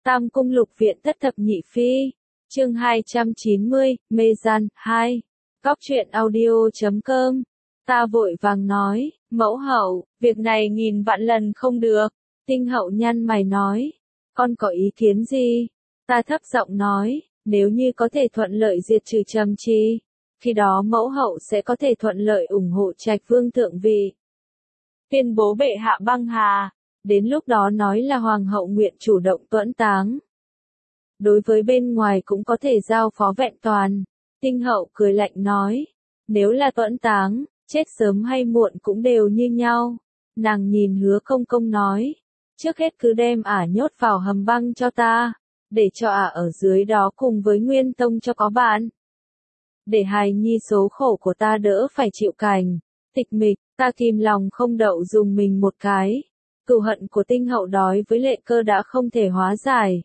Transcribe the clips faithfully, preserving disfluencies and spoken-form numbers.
Tam Cung Lục Viện Thất Thập Nhị Phi, chương hai trăm chín mươi, Mê Gian, hai. Góc truyện audio chấm com. Ta vội vàng nói, mẫu hậu, việc này nghìn vạn lần không được. Tinh hậu nhăn mày nói, con có ý kiến gì? Ta thấp giọng nói, nếu như có thể thuận lợi diệt trừ Trầm Trì, khi đó mẫu hậu sẽ có thể thuận lợi ủng hộ Trạch Vương thượng vị. Tuyên bố bệ hạ băng hà, đến lúc đó nói là hoàng hậu nguyện chủ động tuẫn táng. Đối với bên ngoài cũng có thể giao phó vẹn toàn. Tinh hậu cười lạnh nói, nếu là tuẫn táng, chết sớm hay muộn cũng đều như nhau. Nàng nhìn Hứa Công Công nói, trước hết cứ đem ả nhốt vào hầm băng cho ta, để cho ả ở dưới đó cùng với Nguyên Tông cho có bạn. Để hài nhi số khổ của ta đỡ phải chịu cảnh, tịch mịch, ta kìm lòng không đậu dùng mình một cái. Cừu hận của Tinh hậu đói với Lệ Cơ đã không thể hóa giải.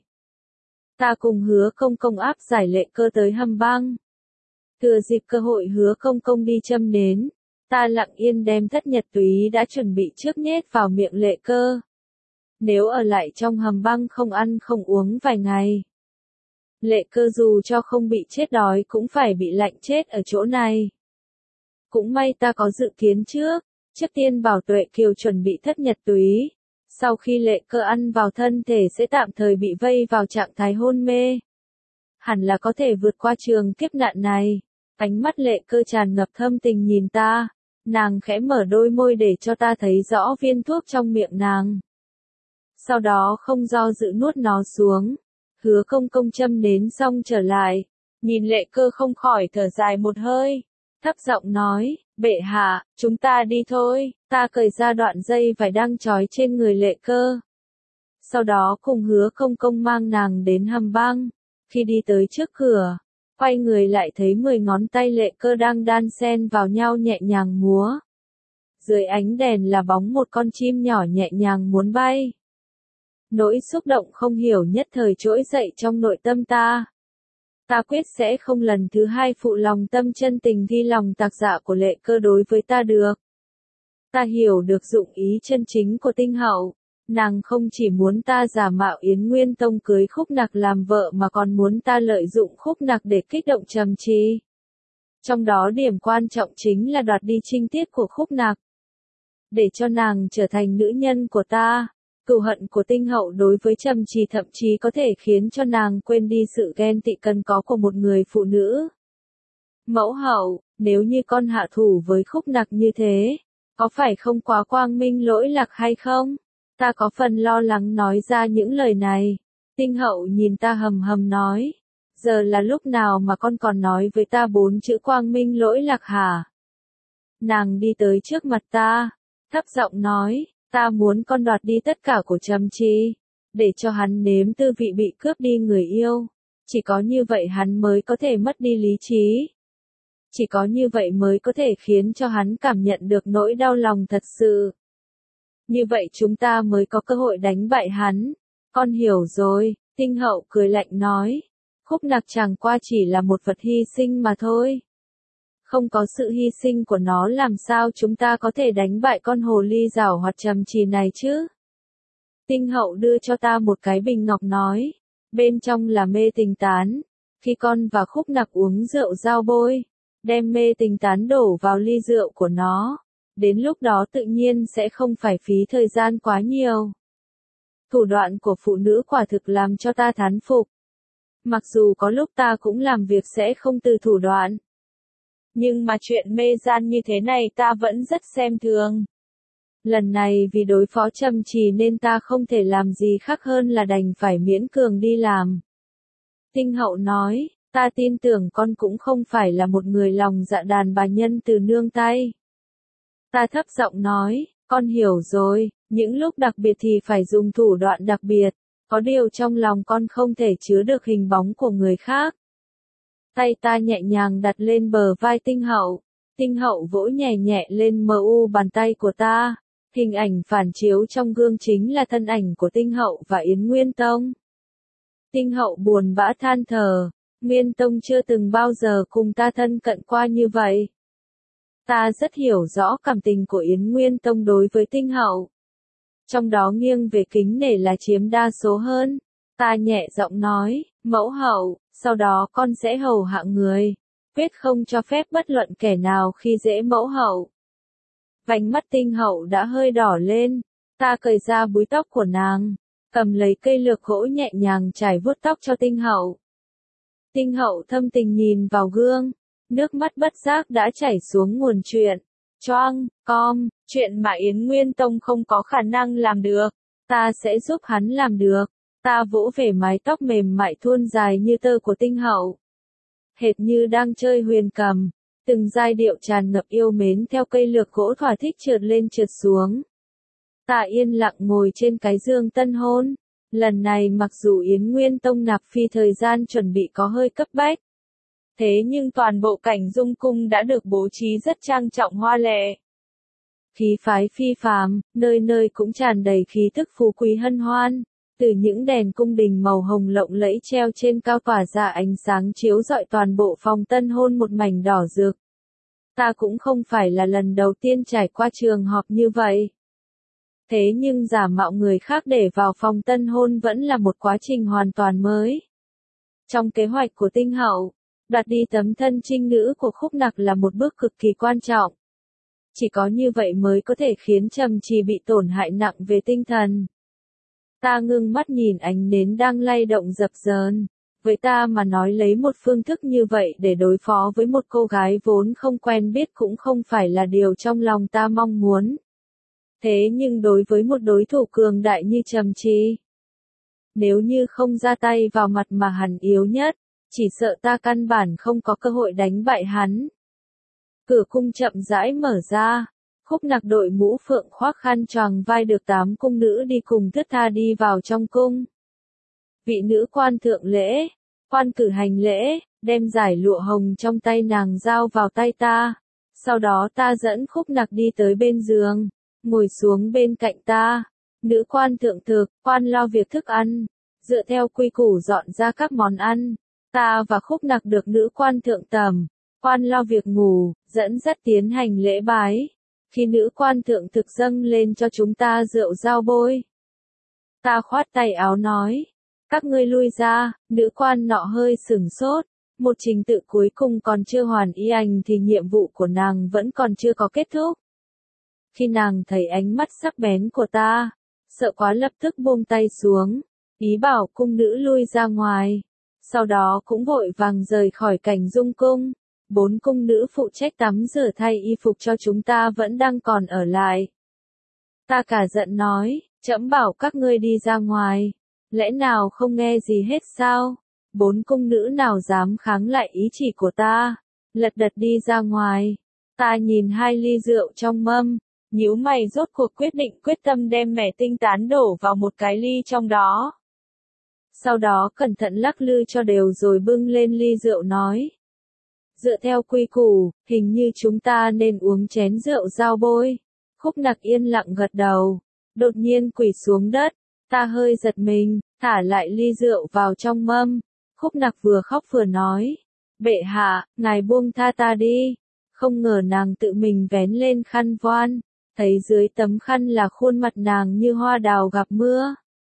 Ta cùng Hứa Công Công áp giải Lệ Cơ tới hầm băng. Thừa dịp cơ hội Hứa Công Công đi châm nến, ta lặng yên đem thất nhật túy đã chuẩn bị trước nhét vào miệng Lệ Cơ. Nếu ở lại trong hầm băng không ăn không uống vài ngày, Lệ Cơ dù cho không bị chết đói cũng phải bị lạnh chết ở chỗ này. Cũng may ta có dự kiến trước, trước tiên bảo Tuệ Kiều chuẩn bị thất nhật túy. Sau khi Lệ Cơ ăn vào thân thể sẽ tạm thời bị vây vào trạng thái hôn mê. Hẳn là có thể vượt qua trường kiếp nạn này. Ánh mắt Lệ Cơ tràn ngập thâm tình nhìn ta. Nàng khẽ mở đôi môi để cho ta thấy rõ viên thuốc trong miệng nàng. Sau đó không do dự nuốt nó xuống. Hứa Công Công châm nến xong trở lại. Nhìn Lệ Cơ không khỏi thở dài một hơi. Thấp giọng nói, bệ hạ, chúng ta đi thôi. Ta cởi ra đoạn dây vải đang trói trên người Lệ Cơ. Sau đó cùng Hứa Công Công mang nàng đến hầm băng. Khi đi tới trước cửa, quay người lại thấy mười ngón tay Lệ Cơ đang đan xen vào nhau nhẹ nhàng múa. Dưới ánh đèn là bóng một con chim nhỏ nhẹ nhàng muốn bay. Nỗi xúc động không hiểu nhất thời trỗi dậy trong nội tâm ta. Ta quyết sẽ không lần thứ hai phụ lòng tâm chân tình thi lòng tạc dạ của Lệ Cơ đối với ta được. Ta hiểu được dụng ý chân chính của Tinh hậu. Nàng không chỉ muốn ta giả mạo Yến Nguyên Tông cưới Khúc Nặc làm vợ mà còn muốn ta lợi dụng Khúc Nặc để kích động Trầm Trì. Trong đó điểm quan trọng chính là đoạt đi trinh tiết của Khúc Nặc. Để cho nàng trở thành nữ nhân của ta. Cừu hận của Tinh hậu đối với Trầm Trì thậm chí có thể khiến cho nàng quên đi sự ghen tị cần có của một người phụ nữ. Mẫu hậu, nếu như con hạ thủ với Khúc Nặc như thế, có phải không quá quang minh lỗi lạc hay không? Ta có phần lo lắng nói ra những lời này. Tinh hậu nhìn ta hầm hầm nói, giờ là lúc nào mà con còn nói với ta bốn chữ quang minh lỗi lạc hả? Nàng đi tới trước mặt ta, thấp giọng nói, ta muốn con đoạt đi tất cả của Trầm Trì, để cho hắn nếm tư vị bị cướp đi người yêu. Chỉ có như vậy hắn mới có thể mất đi lý trí. Chỉ có như vậy mới có thể khiến cho hắn cảm nhận được nỗi đau lòng thật sự. Như vậy chúng ta mới có cơ hội đánh bại hắn. Con hiểu rồi, Tinh hậu cười lạnh nói. Khúc Nặc chẳng qua chỉ là một vật hy sinh mà thôi. Không có sự hy sinh của nó làm sao chúng ta có thể đánh bại con hồ ly giảo hoạt Trầm Trì này chứ? Tinh hậu đưa cho ta một cái bình ngọc nói. Bên trong là mê tình tán. Khi con và Khúc Nặc uống rượu giao bôi, đem mê tình tán đổ vào ly rượu của nó. Đến lúc đó tự nhiên sẽ không phải phí thời gian quá nhiều. Thủ đoạn của phụ nữ quả thực làm cho ta thán phục. Mặc dù có lúc ta cũng làm việc sẽ không từ thủ đoạn. Nhưng mà chuyện mê gian như thế này ta vẫn rất xem thường. Lần này vì đối phó Trầm Trì nên ta không thể làm gì khác hơn là đành phải miễn cường đi làm. Tinh hậu nói, ta tin tưởng con cũng không phải là một người lòng dạ đàn bà nhân từ nương tay. Ta thấp giọng nói, con hiểu rồi, những lúc đặc biệt thì phải dùng thủ đoạn đặc biệt, có điều trong lòng con không thể chứa được hình bóng của người khác. Tay ta nhẹ nhàng đặt lên bờ vai Tinh hậu, Tinh hậu vỗ nhẹ nhẹ lên mờ u bàn tay của ta, hình ảnh phản chiếu trong gương chính là thân ảnh của Tinh hậu và Yến Nguyên Tông. Tinh hậu buồn bã than thở, Nguyên Tông chưa từng bao giờ cùng ta thân cận qua như vậy. Ta rất hiểu rõ cảm tình của Yến Nguyên Tông đối với Tinh hậu. Trong đó nghiêng về kính nể là chiếm đa số hơn. Ta nhẹ giọng nói, mẫu hậu, sau đó con sẽ hầu hạ người, quyết không cho phép bất luận kẻ nào khi dễ mẫu hậu. Vành mắt Tinh Hậu đã hơi đỏ lên, ta cởi ra búi tóc của nàng, cầm lấy cây lược gỗ nhẹ nhàng trải vuốt tóc cho Tinh Hậu. Tinh Hậu thâm tình nhìn vào gương, nước mắt bất giác đã chảy xuống nguồn chuyện. Choang, com, chuyện mà Yến Nguyên Tông không có khả năng làm được, ta sẽ giúp hắn làm được. Ta vỗ về mái tóc mềm mại thuôn dài như tơ của Tinh Hậu. Hệt như đang chơi huyền cầm, từng giai điệu tràn ngập yêu mến theo cây lược gỗ thỏa thích trượt lên trượt xuống. Ta yên lặng ngồi trên cái giường tân hôn. Lần này mặc dù Yến Nguyên Tông nạp phi thời gian chuẩn bị có hơi cấp bách. Thế nhưng toàn bộ cảnh dung cung đã được bố trí rất trang trọng hoa lệ. Khí phái phi phàm, nơi nơi cũng tràn đầy khí thức phú quý hân hoan. Từ những đèn cung đình màu hồng lộng lẫy treo trên cao tỏa ra ánh sáng chiếu rọi toàn bộ phòng tân hôn một mảnh đỏ rực. Ta cũng không phải là lần đầu tiên trải qua trường họp như vậy. Thế nhưng giả mạo người khác để vào phòng tân hôn vẫn là một quá trình hoàn toàn mới. Trong kế hoạch của Tinh Hậu, đoạt đi tấm thân trinh nữ của Khúc Nặc là một bước cực kỳ quan trọng. Chỉ có như vậy mới có thể khiến Trầm Trì bị tổn hại nặng về tinh thần. Ta ngưng mắt nhìn ánh nến đang lay động dập dờn. Với ta mà nói lấy một phương thức như vậy để đối phó với một cô gái vốn không quen biết cũng không phải là điều trong lòng ta mong muốn. Thế nhưng đối với một đối thủ cường đại như Trầm Trì, nếu như không ra tay vào mặt mà hắn yếu nhất, chỉ sợ ta căn bản không có cơ hội đánh bại hắn. Cửa cung chậm rãi mở ra. Khúc Nặc đội mũ phượng khoác khăn choàng vai được tám cung nữ đi cùng thướt tha đi vào trong cung. Vị nữ quan thượng lễ, quan cử hành lễ, đem giải lụa hồng trong tay nàng giao vào tay ta. Sau đó ta dẫn Khúc Nặc đi tới bên giường, ngồi xuống bên cạnh ta. Nữ quan thượng thực, quan lo việc thức ăn, dựa theo quy củ dọn ra các món ăn. Ta và Khúc Nặc được nữ quan thượng tầm, quan lo việc ngủ, dẫn dắt tiến hành lễ bái. Khi nữ quan thượng thực dâng lên cho chúng ta rượu giao bôi, ta khoát tay áo nói, các ngươi lui ra. Nữ quan nọ hơi sửng sốt, một trình tự cuối cùng còn chưa hoàn y ảnh thì nhiệm vụ của nàng vẫn còn chưa có kết thúc. Khi nàng thấy ánh mắt sắc bén của ta, sợ quá lập tức buông tay xuống, ý bảo cung nữ lui ra ngoài, sau đó cũng vội vàng rời khỏi cảnh dung cung. Bốn cung nữ phụ trách tắm rửa thay y phục cho chúng ta vẫn đang còn ở lại. Ta cả giận nói, trẫm bảo các ngươi đi ra ngoài, lẽ nào không nghe gì hết sao? Bốn cung nữ nào dám kháng lại ý chỉ của ta, lật đật đi ra ngoài. Ta nhìn hai ly rượu trong mâm, nhíu mày rốt cuộc quyết định quyết tâm đem mẻ tinh tán đổ vào một cái ly trong đó. Sau đó cẩn thận lắc lư cho đều rồi bưng lên ly rượu nói. Dựa theo quy củ, hình như chúng ta nên uống chén rượu giao bôi. Khúc Nặc yên lặng gật đầu, đột nhiên quỳ xuống đất, ta hơi giật mình, thả lại ly rượu vào trong mâm. Khúc Nặc vừa khóc vừa nói, bệ hạ, ngài buông tha ta đi. Không ngờ nàng tự mình vén lên khăn voan, thấy dưới tấm khăn là khuôn mặt nàng như hoa đào gặp mưa.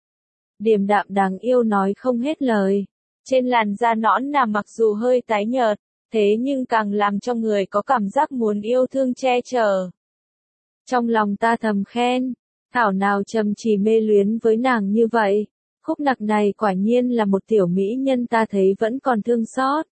Điềm đạm đáng yêu nói không hết lời, trên làn da nõn nà mặc dù hơi tái nhợt, thế nhưng càng làm cho người có cảm giác muốn yêu thương che chở. Trong lòng ta thầm khen, thảo nào Trầm Trì mê luyến với nàng như vậy. Khúc Nặc này quả nhiên là một tiểu mỹ nhân, ta thấy vẫn còn thương xót.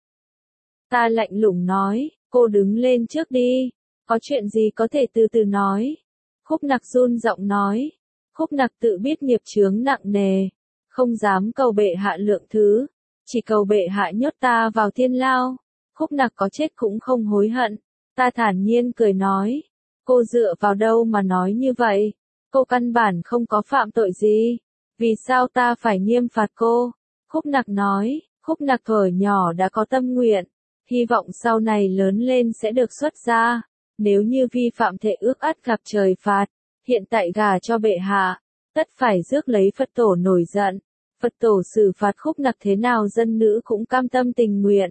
Ta lạnh lùng nói, cô đứng lên trước đi, có chuyện gì có thể từ từ nói. Khúc Nặc run giọng nói, Khúc Nặc tự biết nghiệp chướng nặng nề, không dám cầu bệ hạ lượng thứ, chỉ cầu bệ hạ nhốt ta vào thiên lao. Khúc Nặc có chết cũng không hối hận. Ta thản nhiên cười nói, cô dựa vào đâu mà nói như vậy? Cô căn bản không có phạm tội gì, vì sao ta phải nghiêm phạt cô? Khúc Nặc nói, Khúc Nặc thuở nhỏ đã có tâm nguyện, hy vọng sau này lớn lên sẽ được xuất gia. Nếu như vi phạm thệ ước ắt gặp trời phạt, hiện tại gả cho bệ hạ, tất phải rước lấy Phật tổ nổi giận. Phật tổ xử phạt Khúc Nặc thế nào dân nữ cũng cam tâm tình nguyện.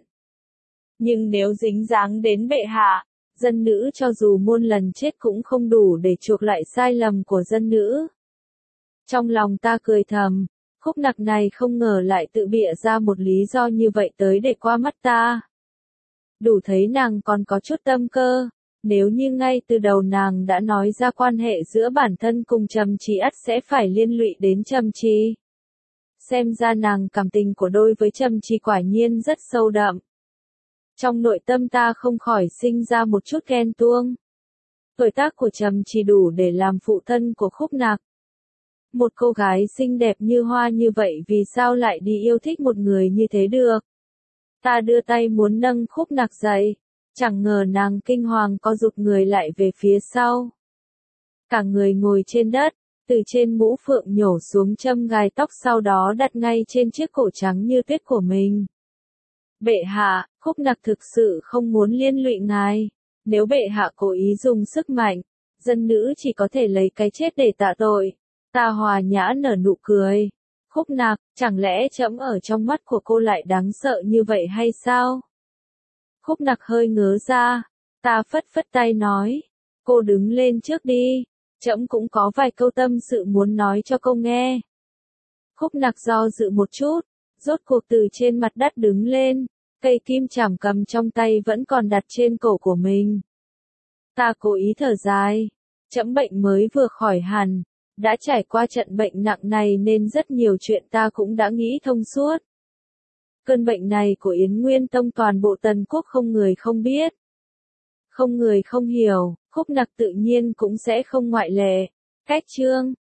Nhưng nếu dính dáng đến bệ hạ, dân nữ cho dù muôn lần chết cũng không đủ để chuộc lại sai lầm của dân nữ. Trong lòng ta cười thầm, Khúc Nặc này không ngờ lại tự bịa ra một lý do như vậy tới để qua mắt ta. Đủ thấy nàng còn có chút tâm cơ, nếu như ngay từ đầu nàng đã nói ra quan hệ giữa bản thân cùng Trầm Trì ắt sẽ phải liên lụy đến Trầm Trì. Xem ra nàng cảm tình của đôi với Trầm Trì quả nhiên rất sâu đậm. Trong nội tâm ta không khỏi sinh ra một chút ghen tuông. Tuổi tác của Trầm Trì đủ để làm phụ thân của Khúc Nặc. Một cô gái xinh đẹp như hoa như vậy vì sao lại đi yêu thích một người như thế được? Ta đưa tay muốn nâng Khúc Nặc dậy, chẳng ngờ nàng kinh hoàng co rụt người lại về phía sau. Cả người ngồi trên đất, từ trên mũ phượng nhổ xuống châm gài tóc sau đó đặt ngay trên chiếc cổ trắng như tuyết của mình. Bệ hạ, Khúc Nặc thực sự không muốn liên lụy ngài. Nếu bệ hạ cố ý dùng sức mạnh, dân nữ chỉ có thể lấy cái chết để tạ tội. Ta hòa nhã nở nụ cười. Khúc Nặc, chẳng lẽ trẫm ở trong mắt của cô lại đáng sợ như vậy hay sao? Khúc Nặc hơi ngớ ra. Ta phất phất tay nói. Cô đứng lên trước đi. Trẫm cũng có vài câu tâm sự muốn nói cho cô nghe. Khúc Nặc do dự một chút, rốt cuộc từ trên mặt đất đứng lên. Cây kim chảm cầm trong tay vẫn còn đặt trên cổ của mình. Ta cố ý thở dài. Trẫm bệnh mới vừa khỏi hẳn. Đã trải qua trận bệnh nặng này nên rất nhiều chuyện ta cũng đã nghĩ thông suốt. Cơn bệnh này của Yến Nguyên Tông toàn bộ Tần Quốc không người không biết. Không người không hiểu, Khúc Nặc tự nhiên cũng sẽ không ngoại lệ. Cách chương